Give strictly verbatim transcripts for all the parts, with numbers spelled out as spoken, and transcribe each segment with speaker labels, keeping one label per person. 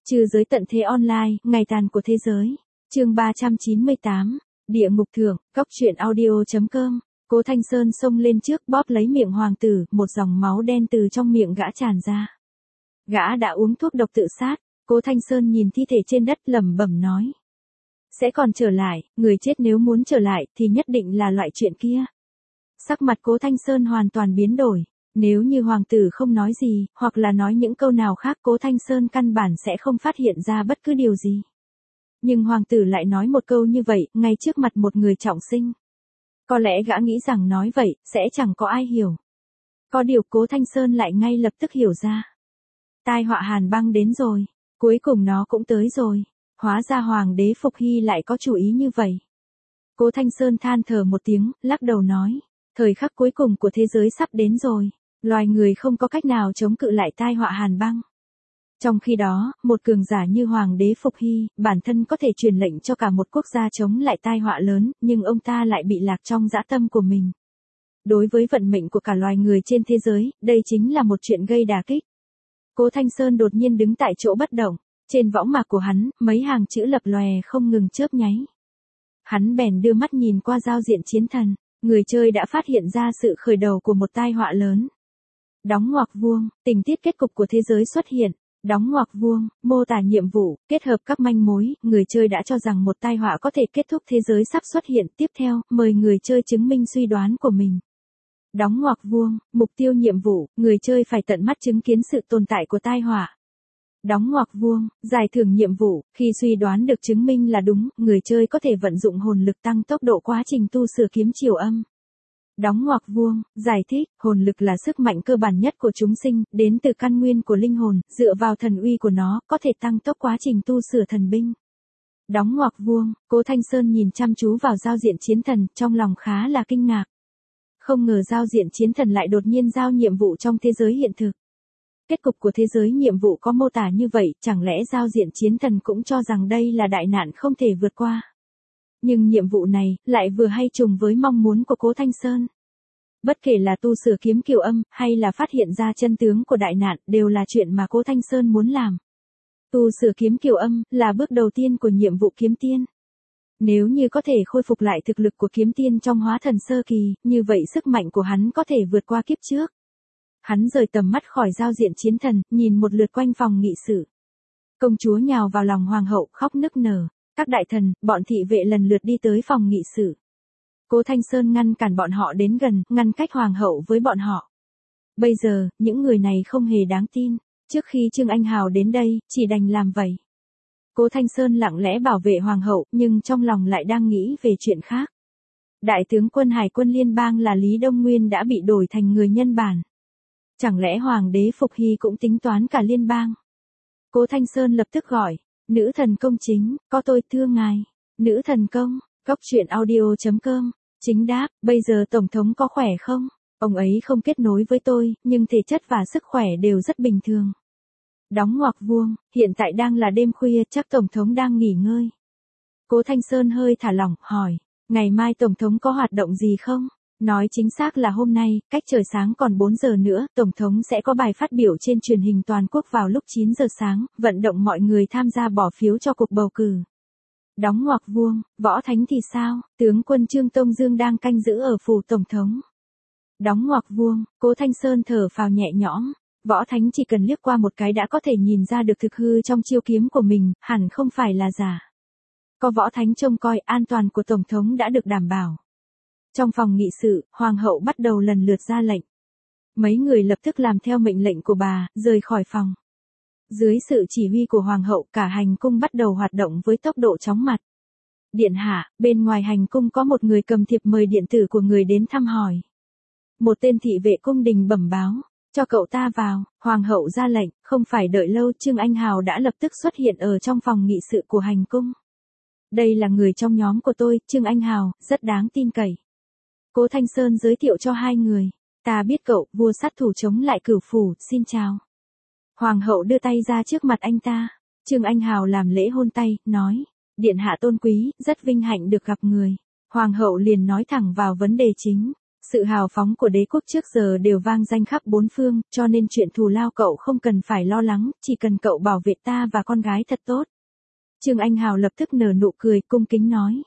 Speaker 1: Trừ giới tận thế online, ngày tàn của thế giới. Chương ba trăm chín mươi tám, Địa ngục thưởng, Cóc truyện audio chấm com. Cố Thanh Sơn xông lên trước bóp lấy miệng hoàng tử, một dòng máu đen từ trong miệng gã tràn ra. Gã đã uống thuốc độc tự sát, Cố Thanh Sơn nhìn thi thể trên đất lẩm bẩm nói. Sẽ còn trở lại, người chết nếu muốn trở lại thì nhất định là loại chuyện kia. Sắc mặt Cố Thanh Sơn hoàn toàn biến đổi. Nếu như hoàng tử không nói gì, hoặc là nói những câu nào khác, Cố Thanh Sơn căn bản sẽ không phát hiện ra bất cứ điều gì. Nhưng hoàng tử lại nói một câu như vậy, ngay trước mặt một người trọng sinh. Có lẽ gã nghĩ rằng nói vậy, sẽ chẳng có ai hiểu. Có điều Cố Thanh Sơn lại ngay lập tức hiểu ra. Tai họa hàn băng đến rồi, cuối cùng nó cũng tới rồi. Hóa ra hoàng đế Phục Hy lại có chủ ý như vậy. Cố Thanh Sơn than thở một tiếng, lắc đầu nói. Thời khắc cuối cùng của thế giới sắp đến rồi. Loài người không có cách nào chống cự lại tai họa hàn băng. Trong khi đó, một cường giả như Hoàng đế Phục Hy, bản thân có thể truyền lệnh cho cả một quốc gia chống lại tai họa lớn, nhưng ông ta lại bị lạc trong dã tâm của mình. Đối với vận mệnh của cả loài người trên thế giới, đây chính là một chuyện gây đả kích. Cố Thanh Sơn đột nhiên đứng tại chỗ bất động, trên võng mạc của hắn, mấy hàng chữ lập lòe không ngừng chớp nháy. Hắn bèn đưa mắt nhìn qua giao diện chiến thần, người chơi đã phát hiện ra sự khởi đầu của một tai họa lớn. Đóng ngoặc vuông, tình tiết kết cục của thế giới xuất hiện. Đóng ngoặc vuông, mô tả nhiệm vụ, kết hợp các manh mối, người chơi đã cho rằng một tai họa có thể kết thúc thế giới sắp xuất hiện. Tiếp theo, mời người chơi chứng minh suy đoán của mình. Đóng ngoặc vuông, mục tiêu nhiệm vụ, người chơi phải tận mắt chứng kiến sự tồn tại của tai họa. Đóng ngoặc vuông, giải thưởng nhiệm vụ, khi suy đoán được chứng minh là đúng, người chơi có thể vận dụng hồn lực tăng tốc độ quá trình tu sửa kiếm chiều âm. Đóng ngoặc vuông, giải thích, hồn lực là sức mạnh cơ bản nhất của chúng sinh, đến từ căn nguyên của linh hồn, dựa vào thần uy của nó, có thể tăng tốc quá trình tu sửa thần binh. Đóng ngoặc vuông, Cố Thanh Sơn nhìn chăm chú vào giao diện chiến thần, trong lòng khá là kinh ngạc. Không ngờ giao diện chiến thần lại đột nhiên giao nhiệm vụ trong thế giới hiện thực. Kết cục của thế giới nhiệm vụ có mô tả như vậy, chẳng lẽ giao diện chiến thần cũng cho rằng đây là đại nạn không thể vượt qua. Nhưng nhiệm vụ này, lại vừa hay trùng với mong muốn của Cố Thanh Sơn. Bất kể là tu sửa kiếm kiều âm, hay là phát hiện ra chân tướng của đại nạn, đều là chuyện mà Cố Thanh Sơn muốn làm. Tu sửa kiếm kiều âm, là bước đầu tiên của nhiệm vụ kiếm tiên. Nếu như có thể khôi phục lại thực lực của kiếm tiên trong hóa thần sơ kỳ, như vậy sức mạnh của hắn có thể vượt qua kiếp trước. Hắn rời tầm mắt khỏi giao diện chiến thần, nhìn một lượt quanh phòng nghị sự. Công chúa nhào vào lòng hoàng hậu, khóc nức nở. Các đại thần, bọn thị vệ lần lượt đi tới phòng nghị sự. Cố Thanh Sơn ngăn cản bọn họ đến gần, ngăn cách hoàng hậu với bọn họ. Bây giờ, những người này không hề đáng tin. Trước khi Trương Anh Hào đến đây, chỉ đành làm vậy. Cố Thanh Sơn lặng lẽ bảo vệ hoàng hậu, nhưng trong lòng lại đang nghĩ về chuyện khác. Đại tướng quân Hải quân liên bang là Lý Đông Nguyên đã bị đổi thành người nhân bản. Chẳng lẽ Hoàng đế Phục Hy cũng tính toán cả liên bang? Cố Thanh Sơn lập tức gọi. Nữ thần công chính, có tôi thưa ngài. Nữ thần công, Cóc truyện audio chấm com. Chính đáp, bây giờ Tổng thống có khỏe không? Ông ấy không kết nối với tôi, nhưng thể chất và sức khỏe đều rất bình thường. Đóng ngoặc vuông, hiện tại đang là đêm khuya, chắc Tổng thống đang nghỉ ngơi. Cố Thanh Sơn hơi thả lỏng, hỏi, ngày mai Tổng thống có hoạt động gì không? Nói chính xác là hôm nay, cách trời sáng còn bốn giờ nữa, Tổng thống sẽ có bài phát biểu trên truyền hình toàn quốc vào lúc chín giờ sáng, vận động mọi người tham gia bỏ phiếu cho cuộc bầu cử. Đóng ngoặc vuông, Võ Thánh thì sao? Tướng quân Trương Tông Dương đang canh giữ ở phủ Tổng thống. Đóng ngoặc vuông, Cố Thanh Sơn thở phào nhẹ nhõm. Võ Thánh chỉ cần liếc qua một cái đã có thể nhìn ra được thực hư trong chiêu kiếm của mình, hẳn không phải là giả. Có Võ Thánh trông coi, an toàn của Tổng thống đã được đảm bảo. Trong phòng nghị sự, hoàng hậu bắt đầu lần lượt ra lệnh. Mấy người lập tức làm theo mệnh lệnh của bà, rời khỏi phòng. Dưới sự chỉ huy của hoàng hậu, cả hành cung bắt đầu hoạt động với tốc độ chóng mặt. Điện hạ, bên ngoài hành cung có một người cầm thiệp mời điện tử của người đến thăm hỏi. Một tên thị vệ cung đình bẩm báo, cho cậu ta vào. Hoàng hậu ra lệnh, không phải đợi lâu, Trương Anh Hào đã lập tức xuất hiện ở trong phòng nghị sự của hành cung. Đây là người trong nhóm của tôi, Trương Anh Hào, rất đáng tin cậy. Cố Thanh Sơn giới thiệu cho hai người. Ta biết cậu, vua sát thủ chống lại cửu phủ, xin chào. Hoàng hậu đưa tay ra trước mặt anh ta. Trương Anh Hào làm lễ hôn tay, nói. Điện hạ tôn quý, rất vinh hạnh được gặp người. Hoàng hậu liền nói thẳng vào vấn đề chính. Sự hào phóng của đế quốc trước giờ đều vang danh khắp bốn phương, cho nên chuyện thù lao cậu không cần phải lo lắng, chỉ cần cậu bảo vệ ta và con gái thật tốt. Trương Anh Hào lập tức nở nụ cười, cung kính nói.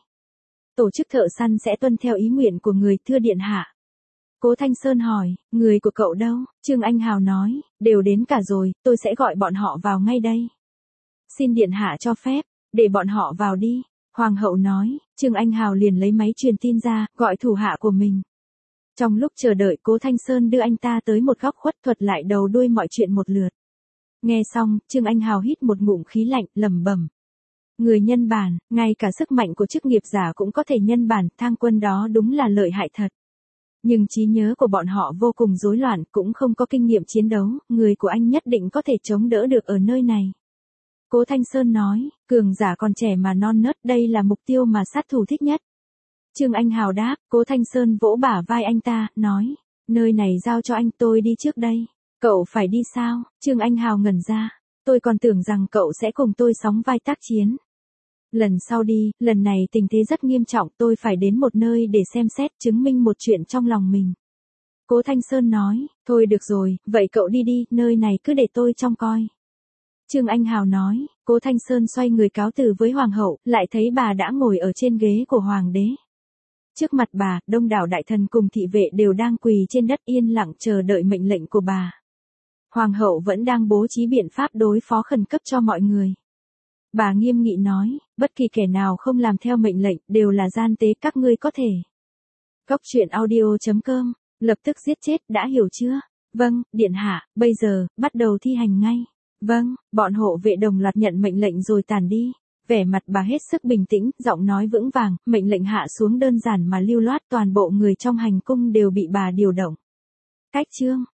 Speaker 1: Tổ chức thợ săn sẽ tuân theo ý nguyện của người, thưa điện hạ. Cố Thanh Sơn hỏi, người của cậu đâu? Trương Anh Hào nói, đều đến cả rồi, tôi sẽ gọi bọn họ vào ngay đây. Xin điện hạ cho phép, để bọn họ vào đi. Hoàng hậu nói, Trương Anh Hào liền lấy máy truyền tin ra, gọi thủ hạ của mình. Trong lúc chờ đợi, Cố Thanh Sơn đưa anh ta tới một góc khuất thuật lại đầu đuôi mọi chuyện một lượt. Nghe xong, Trương Anh Hào hít một ngụm khí lạnh, lẩm bẩm. Người nhân bản, ngay cả sức mạnh của chức nghiệp giả cũng có thể nhân bản, Thang Quân đó đúng là lợi hại thật. Nhưng trí nhớ của bọn họ vô cùng rối loạn, cũng không có kinh nghiệm chiến đấu, người của anh nhất định có thể chống đỡ được ở nơi này. Cố Thanh Sơn nói, cường giả còn trẻ mà non nớt, đây là mục tiêu mà sát thủ thích nhất. Trương Anh Hào đáp, Cố Thanh Sơn vỗ bả vai anh ta, nói, nơi này giao cho anh, tôi đi trước đây. Cậu phải đi sao? Trương Anh Hào ngẩn ra, tôi còn tưởng rằng cậu sẽ cùng tôi sóng vai tác chiến. Lần sau đi, lần này tình thế rất nghiêm trọng, tôi phải đến một nơi để xem xét, chứng minh một chuyện trong lòng mình. Cố Thanh Sơn nói, thôi được rồi, vậy cậu đi đi, nơi này cứ để tôi trông coi. Trương Anh Hào nói, Cố Thanh Sơn xoay người cáo từ với hoàng hậu, lại thấy bà đã ngồi ở trên ghế của hoàng đế. Trước mặt bà, đông đảo đại thần cùng thị vệ đều đang quỳ trên đất yên lặng chờ đợi mệnh lệnh của bà. Hoàng hậu vẫn đang bố trí biện pháp đối phó khẩn cấp cho mọi người. Bà nghiêm nghị nói, bất kỳ kẻ nào không làm theo mệnh lệnh đều là gian tế, các ngươi có thể. Góc truyện audio chấm com, lập tức giết chết, đã hiểu chưa? Vâng, điện hạ, bây giờ, bắt đầu thi hành ngay. Vâng, bọn hộ vệ đồng loạt nhận mệnh lệnh rồi tản đi. Vẻ mặt bà hết sức bình tĩnh, giọng nói vững vàng, mệnh lệnh hạ xuống đơn giản mà lưu loát, toàn bộ người trong hành cung đều bị bà điều động. Cách chương